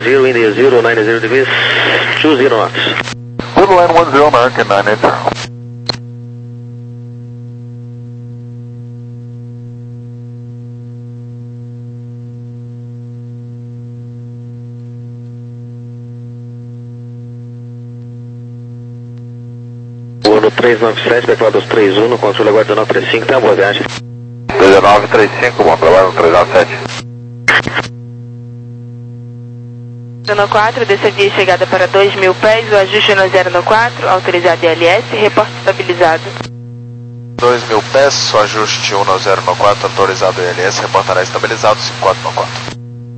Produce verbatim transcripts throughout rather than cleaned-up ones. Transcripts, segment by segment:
Zero India zero nine zero degrees, two zero knots. Woodline one zero American nine eight zero. Ano três nove sete, declarado dos três um, no controle aguarda nove três cinco, tá? Boa viagem. nove três cinco, bom trabalho no três nove sete. Zona quatro, dessa via chegada para dois mil pés, o ajuste no zero no quatro, autorizado I L S, reporte estabilizado. dois mil pés, o ajuste um no zero no quatro, autorizado I L S, reportará estabilizado cinco quatro no quatro.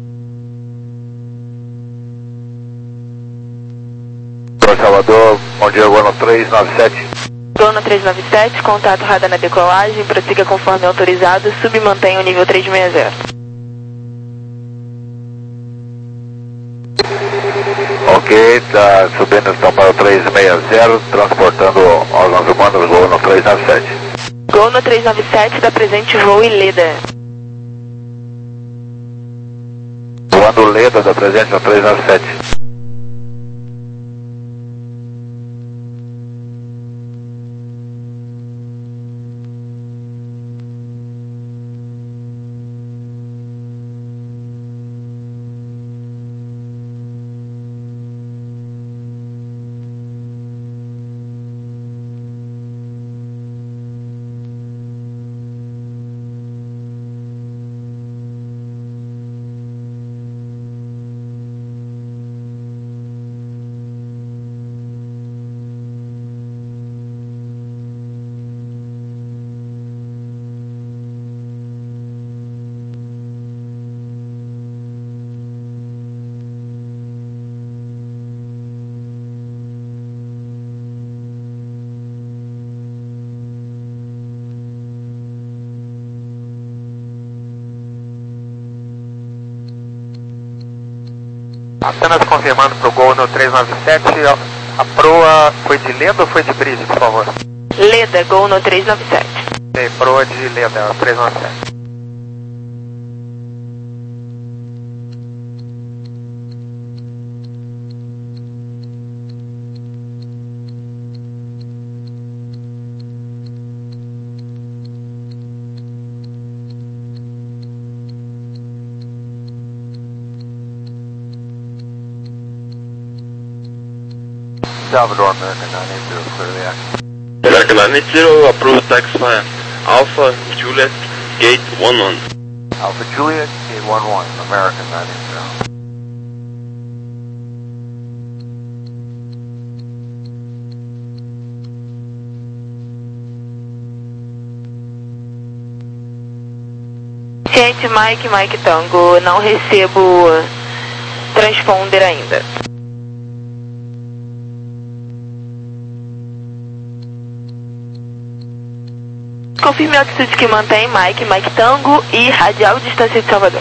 Salvador, bom dia, Gono três nove sete. Gono três nove sete, contato radar na decolagem, prossiga conforme autorizado, submantenha o nível três sessenta. Ok, tá subindo então para o três sessenta, transportando órgãos humanos, Gono três nove sete. Gono três nove sete, da presente voo e Leda. Voando Leda, da presente no três nove sete. Apenas confirmando para o Gol no três nove sete, a proa foi de Leda ou foi de Bridge, por favor? Leda, Gol no três nove sete. Sim, proa de Leda, três nove sete. Salvador, American nine eight zero, clearly active. American nine eight zero, approved taxi Alpha Juliet, gate one one. Alpha Juliet, gate one one, American nine eight zero. Gente, Mike, Mike Tango, não recebo transponder ainda. Confirme a altitude que mantém Mike, Mike Tango e radial distância de Salvador.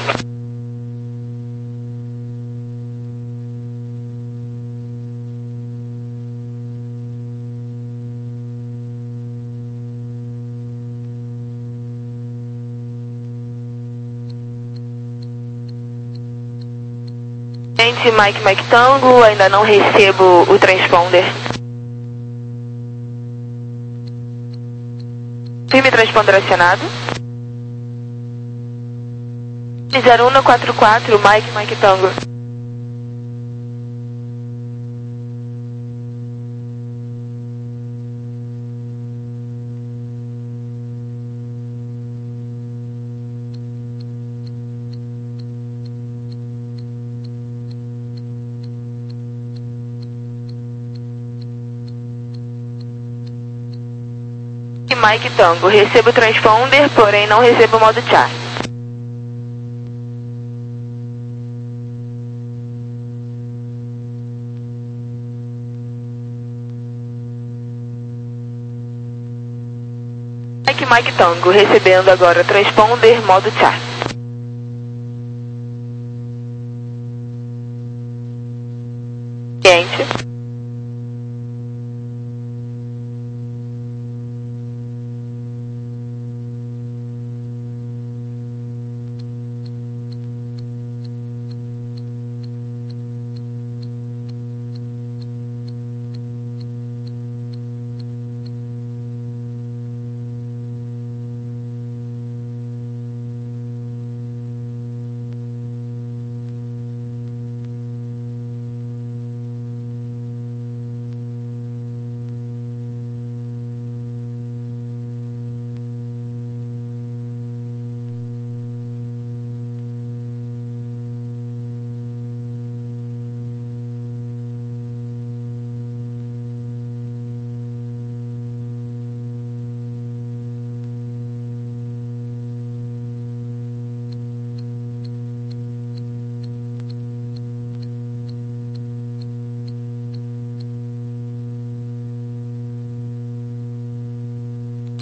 Gente, Mike, Mike Tango, ainda não recebo o transponder. Firme transponder acionado. zero um quatro quatro, Mike, Mike Tango. Mike Tango, recebo o transponder, porém não recebo o modo char. Mike, Mike Tango, recebendo agora o transponder, modo char. Gente.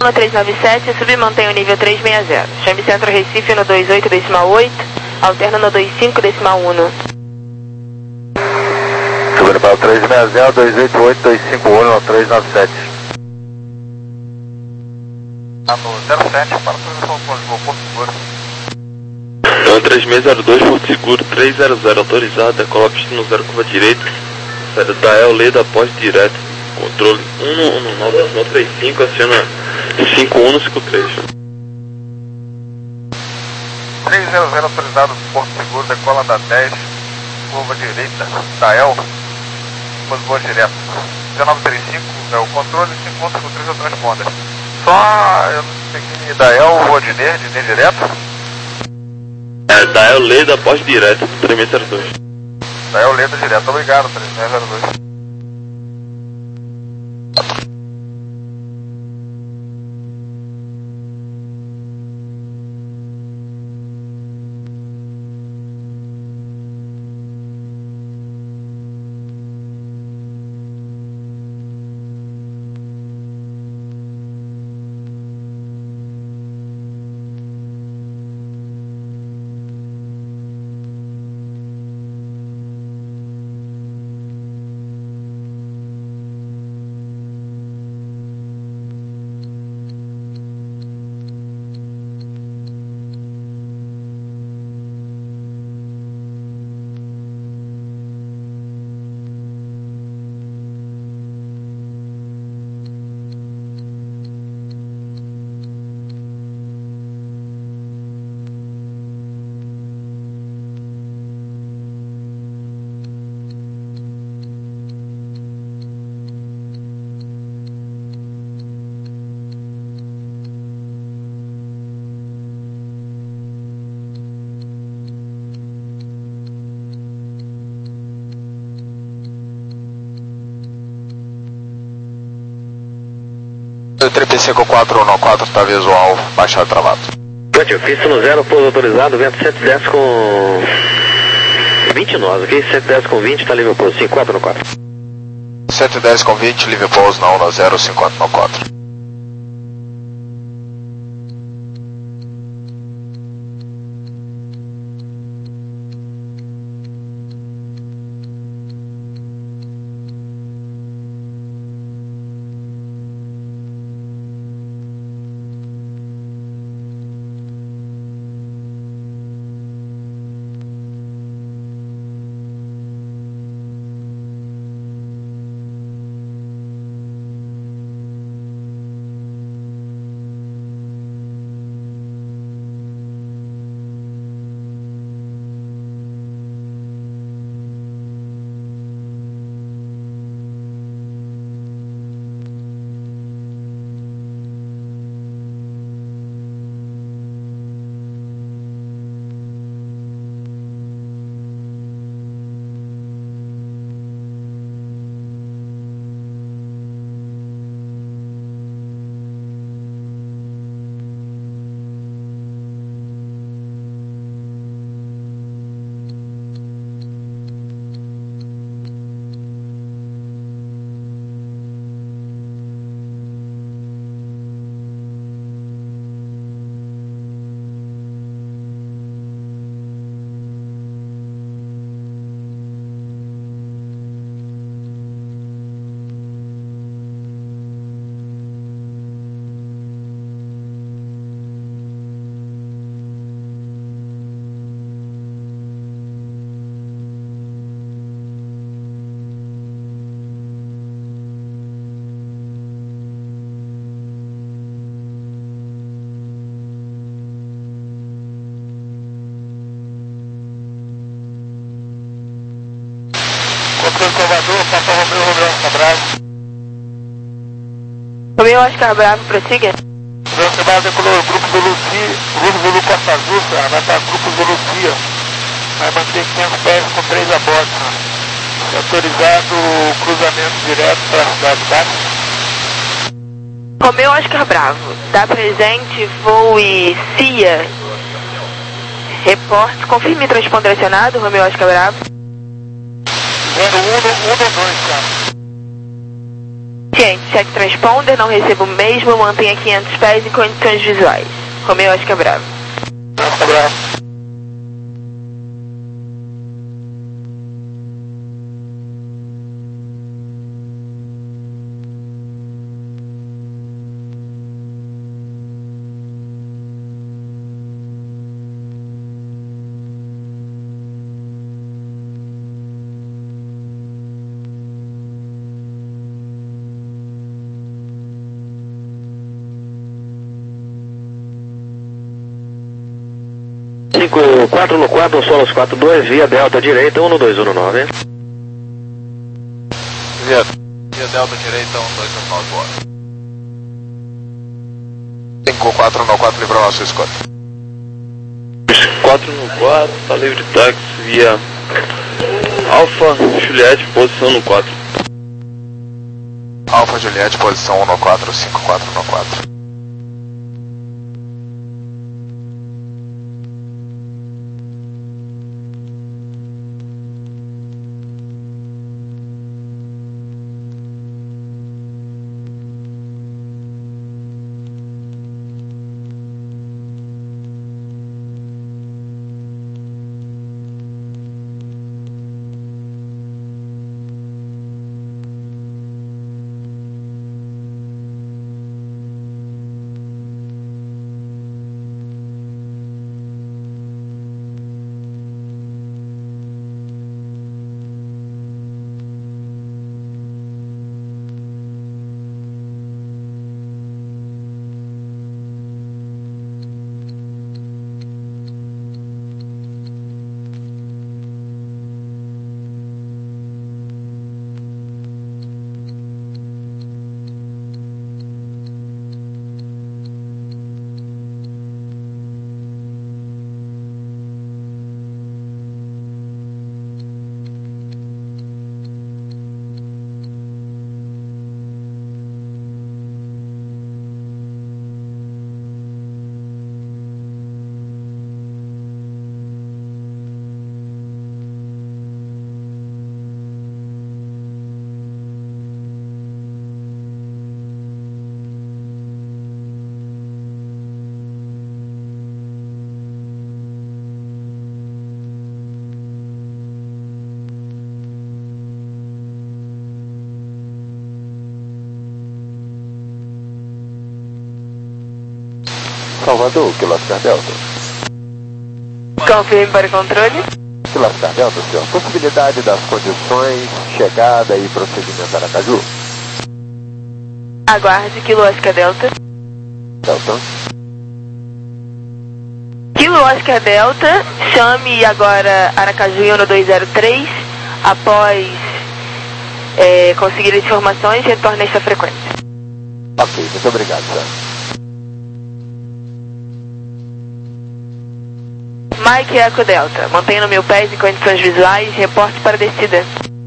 No três nove sete, sub mantém o nível trezentos e sessenta. Chame Centro Recife no dois oito decimal oito, alterna no dois cinco decimal um. Subindo para o trezentos e sessenta, dois oito oito, dois cinco um no trezentos e noventa e sete. Tá no zero sete, para o Porto Seguro. Então trezentos e sessenta, dois, Porto Seguro, trezentos, autorizada, coloque no zero curva direita, saída da El Leda após direto, controle um um nove decimal trinta e cinco, aciona cinco um no cinco três. trezentos, autorizado, Porto Seguro, decola da dez, curva direita, da El, depois voa direto. dezenove trinta e cinco é o controle, cinco um cinco três é o transponder. Só, eu não sei que da El voa de Ner, de Ner direto. É, da El Leda após direto, trezentos e dois. Da El Leda direto, obrigado, trezentos e dois. trinta e cinco quatro um quatro está visual, baixado travado. Negativo, pista no zero, pouso autorizado, vento cento e dez com vinte nós, ok? cento e dez com vinte, está livre pouso, cinco quatro no quatro. cento e dez com vinte, livre pouso na um no zero, cinquenta no quatro. Salvador, Papa Romeu, Romeu Oscar Bravo. Romeu Oscar Bravo, prossiga. Romeu Oscar Bravo decolou o grupo Velocia, grupo Velu Costa Azul, cara, vai para grupo Velocia. Vai manter quinhentos pés com três a bordo, cara. É autorizado o cruzamento direto para a cidade, tá? Romeu Oscar Bravo, dá presente, voo e C I A. Reporte, confirme transponder acionado, Romeu Oscar Bravo. zero um um dois, cara. Ciente, check transponder, não recebo mesmo, mantenha quinhentos pés em condições visuais. Romeu Oscar Bravo. Oscar Bravo. cinco quatro no quatro, Solos quatro dois, via Delta direita, um dois um nove. Via, via Delta direita, um dois um nove, bora. cinco quatro no quatro, livrou a sua escolha. quatro no quatro, tá livre táxi via Alfa Juliette, posição no quatro. Alfa Juliette, posição um no quatro, cinco quatro no quatro. Salvador, Kilo Oscar Delta. Confirme para controle. Kilo Oscar Delta, senhor. Possibilidade das condições, chegada e procedimento Aracaju. Aguarde, Kilo Oscar Delta. Delta. Kilo Oscar Delta, chame agora Aracaju em um dois zero três. Após é, conseguir as informações, retorne esta frequência. Ok, muito obrigado, senhor. Mike Eco Delta, mantenha no mil pés em condições visuais, reporte para descida.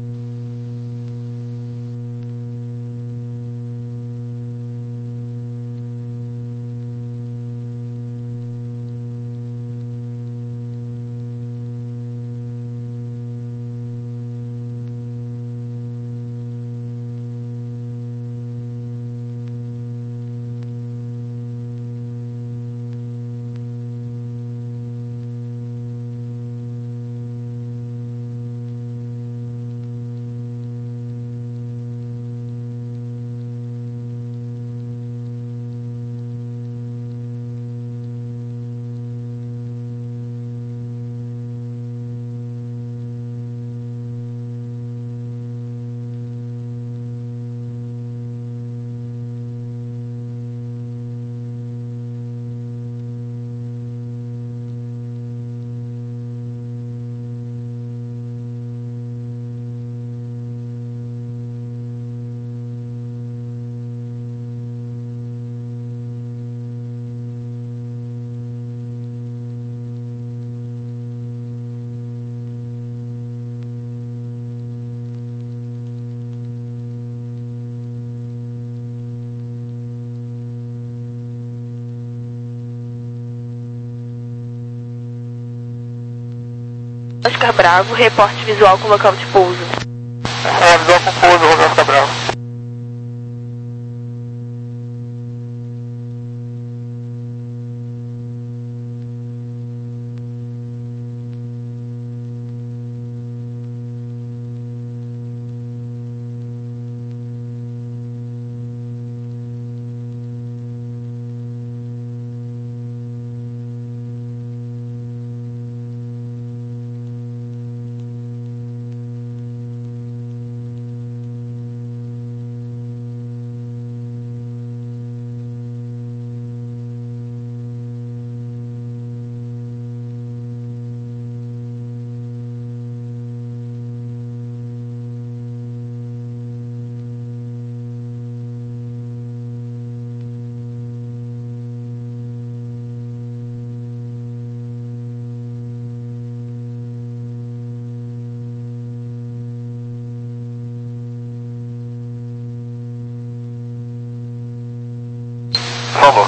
Oscar Bravo, reporte visual com local de pouso. É, visual com pouso, Oscar Bravo.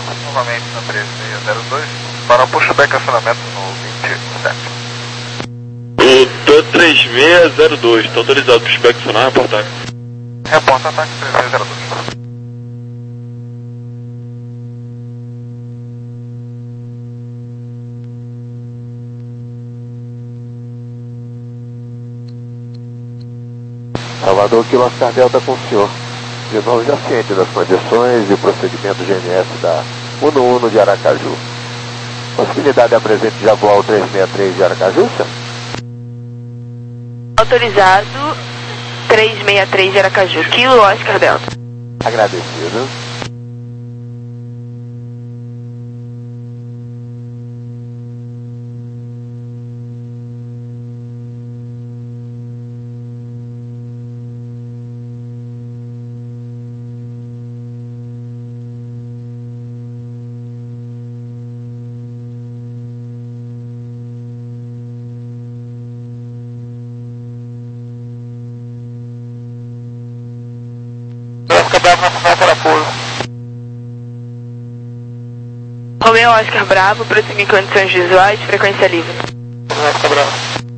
novamente na treze mil seiscentos e dois, para pushback acionamento no vinte e sete. O três mil seiscentos e dois, está autorizado para pushback acionar, reportar. Reporta ataque treze mil seiscentos e dois. Salvador, Kilo Oscar Delta com o senhor. De novo já ciente das condições e procedimento G N S da Uno Uno de Aracaju. Possibilidade apresente já voar o trezentos e sessenta e três de Aracaju, senhor? Autorizado trezentos e sessenta e três de Aracaju, Kilo Oscar Delta. Agradecido. Romeo Oscar Bravo, prosseguir em condições visuais, frequência livre. Oscar Bravo.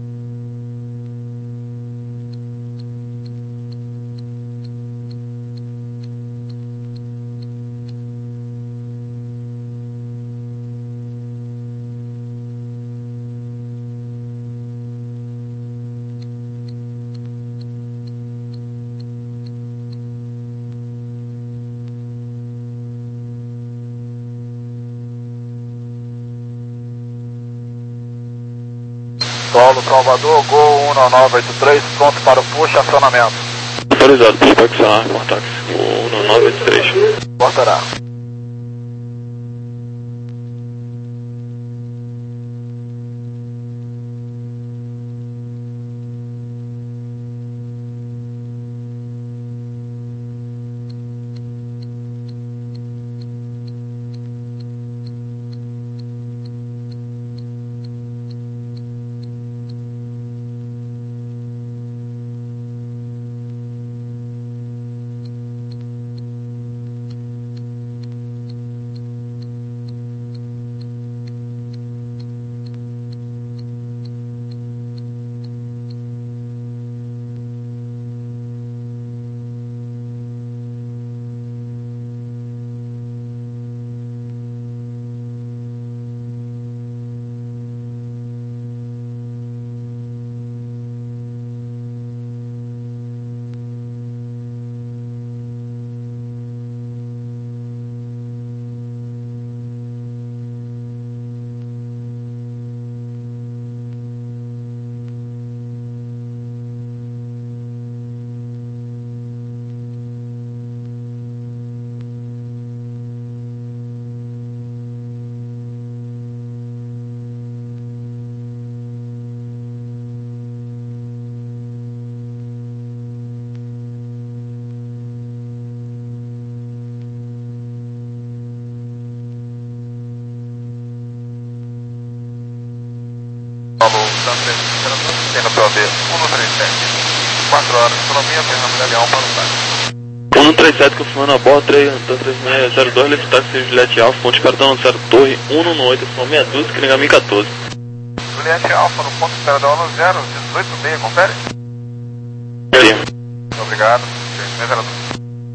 Solo Salvador, Gol um nove oito três, pronto para o push, acionamento. Autorizado, pushback acionar, reportar. um nove oito três. Portará. Falou, tem no P O D um três sete, quatro horas, economia, Fernando Galeão para o táxi. um três sete confirmando a bordo, três mil seiscentos e dois, lift táxi Juliette Alfa, ponto esperador zero Torre, um um oito, meia dúzia, Kringami quatorze. Juliette Alfa no ponto esperador no zero, dezoito meia, confere? Sim. Muito obrigado, três mil seiscentos e dois.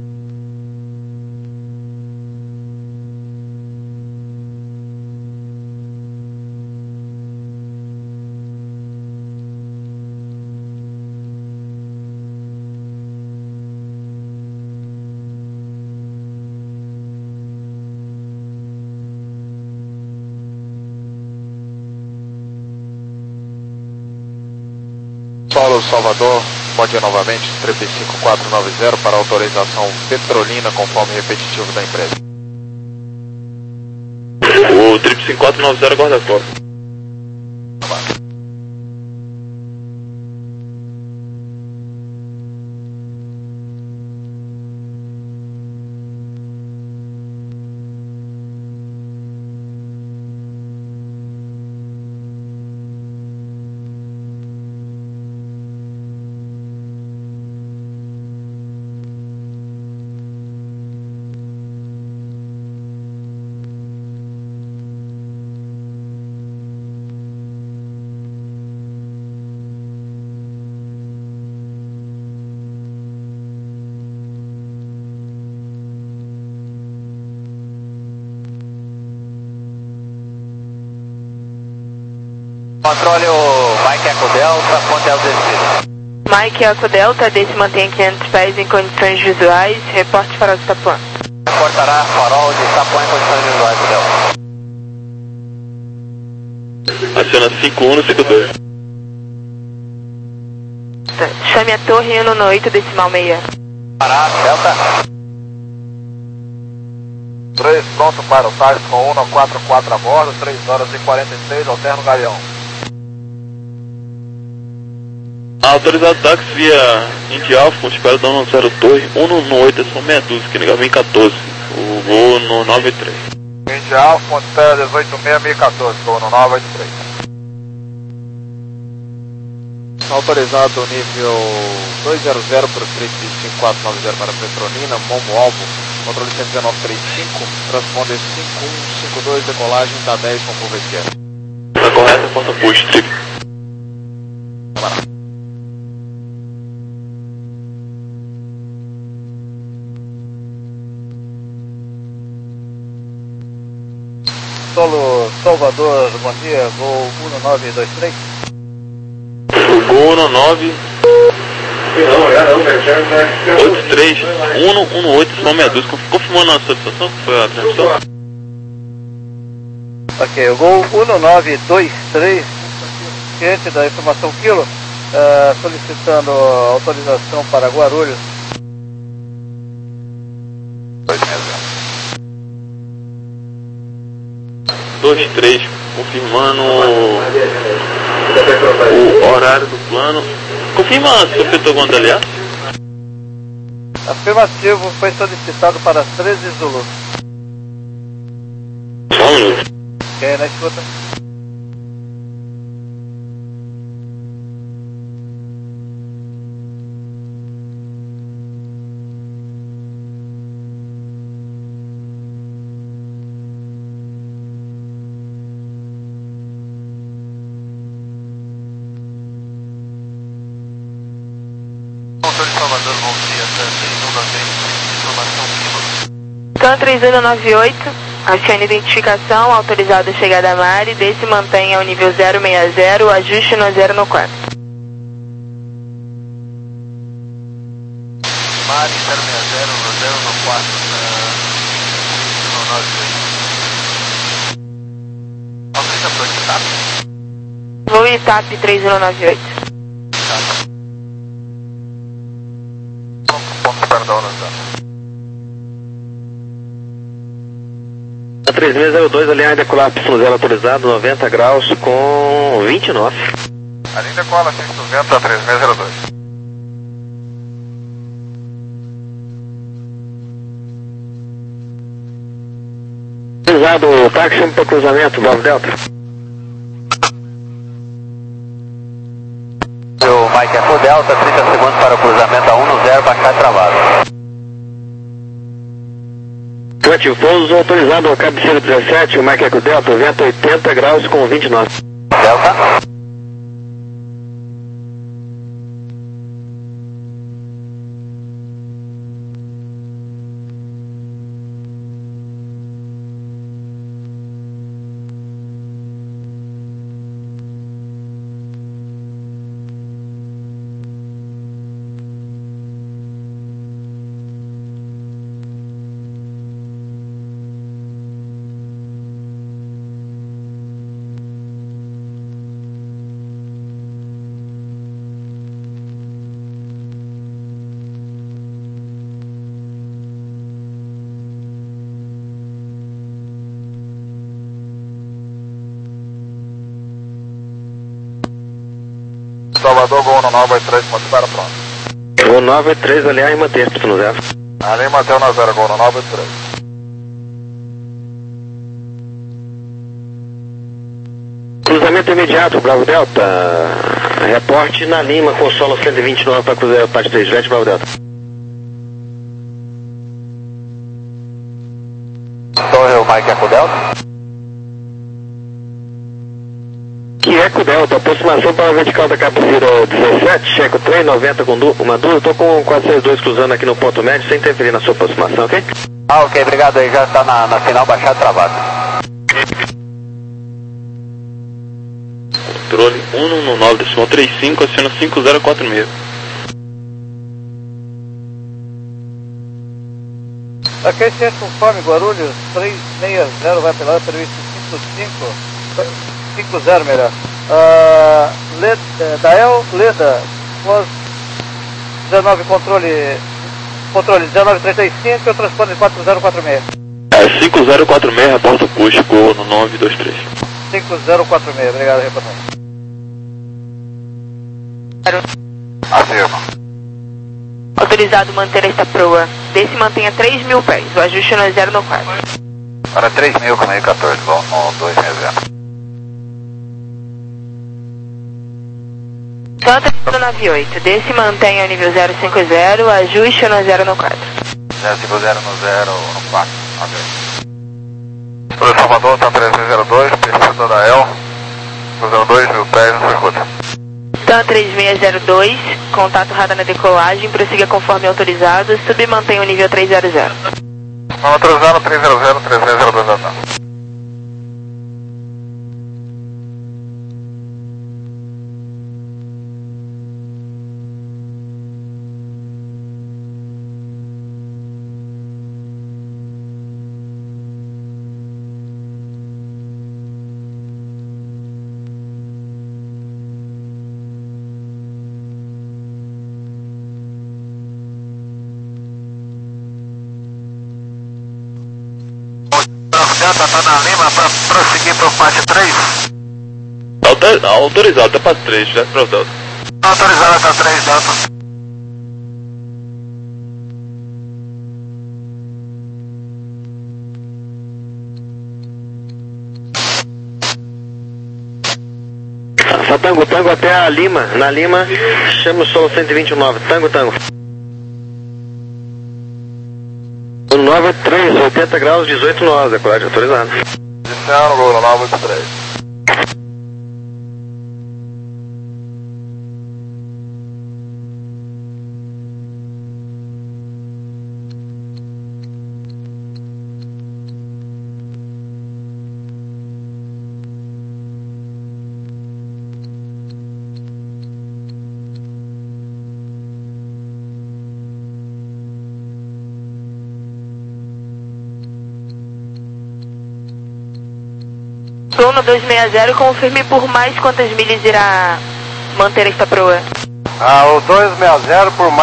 Solo Salvador, bom dia novamente, três cinco quatro nove zero para autorização Petrolina conforme repetitivo da empresa. O três cinco quatro nove zero guarda-costas. Controle o Mike Eco Delta, ponte L D C. Mike Eco Delta, desse mantém quinhentos pés em condições visuais, reporte farol de Itapuã. Reportará farol de Itapuã em condições visuais, Delta. Aciona cinco um no cinco dois. Chame a torre um no oito decimal meia. Parado, Delta. três pronto para o táxi com um no quatro quatro a bordo, três horas e quarenta e seis, alterno Galeão. Autorizado táxi via Indy Alpha, espera dar no zero torre, um no oito, é só meia dúzia, que legal, vem quatorze, o voo no nove três. Indy Alpha, Montevideo dezoito seis seis um quatro, voo no nove oito três. Autorizado nível dois zero zero por três cinco quatro nove zero para Petronina, Momo Alvo, controle cento e dezenove trinta e cinco, transponder cinco um cinco dois, decolagem da dez com curva esquerda. Tá correto, porta push, trigo. Solo Salvador, bom dia, voo um nove dois três. O gol no nove oito três, um no oito, só meia dúzia, confirmando a sua situação, que foi a transmissão? Ok, o gol um nove dois três, cliente da informação Quilo, uh, solicitando autorização para Guarulhos. dois três, confirmando o horário do plano. Confirma se o Petor Gonda, aliás. Afirmativo, foi solicitado para treze Zulu. Só um minuto. Ok, na escuta. Salvador, bom dia, informação Quilo. Can três um nove oito, acione identificação, autorizado a chegada a Mari, desse mantenha o nível zero seis zero, ajuste no zero no quatro. Mari zero seis zero, no zero no quatro, no nove oito. Autorizador de TAP? Voo I T A P três um nove oito. Ponto perdão, não A três seis zero dois, aliás, decolar Y zero autorizado, noventa graus com vinte nós. A linha decola cento e noventa a três seis zero dois. Autorizado o táxi para cruzamento, Bravo Delta. O Mike Eco Delta, trinta segundos para o cruzamento a um no zero, baixar travado. Afirmativo, pouso autorizado ao cabeceira dezessete, o Mike Eco Delta, vento oitenta graus com vinte nós. Delta. Salvador, gol no nove oito três, manter para pronto. O nove oito três, aliás, manter no zero. Ali mantém na zero, gol no nove oito três. Cruzamento imediato, Bravo Delta. Reporte na Lima com solo cento e vinte e nove para cruzar parte três, vete Bravo Delta. Torre, o Mike Eco Delta. Que Eco Delta, aproximação para a vertical da cabeceira dezessete, checo três, noventa com du uma dúvida, estou com quatro seis dois cruzando aqui no ponto médio, sem interferir na sua aproximação, ok? Ah, ok, obrigado aí, já está na, na final, baixado travado. controle um um nove decimal trinta e cinco, aciona cinco zero quatro seis. Ok, centro conforme Guarulhos três seis zero, vai pela previsto cinco cinco, cinco zero melhor. Uh, Leda, Dael, Leda, pós dezenove controle, controle dezenove trinta e cinco, eu transpondo em quatro zero quatro seis. É, cinco zero quatro seis, reporta acústico no nove dois três. cinco zero quatro seis, obrigado, reportando. Afirma. Autorizado manter esta proa. Desse mantenha três mil pés. O ajuste no zero no quatro. Para três mil com meio quatorze, vão no dois reserva. Santa no nove oito. Desse mantenha o nível zero cinco zero. Ajuste no zero no quatro. zero cinco zero no zero no quatro. Ok. Para Salvador, tá três zero dois, pista da El. zero dois mil pés no circuito. TAM três seis zero dois, contato radar na decolagem, prossiga conforme autorizado, submantenha o nível três zero zero. Não autorizado, três zero zero, três seis zero dois da TAM. Delta tá na Lima para prosseguir para o Passe três. Autor, autorizado, até Passe três, já para o Delta. Autorizado até três, Delta. Essa Tango Tango até a Lima, na Lima, chama o solo cento e vinte e nove, Tango Tango. nove três, oitenta graus, dezoito nós, decolagem autorizada. Iniciaram, Gol nove oito três. Bruno dois seis zero, confirme por mais quantas milhas irá manter esta proa. Ah, o dois seis zero por mais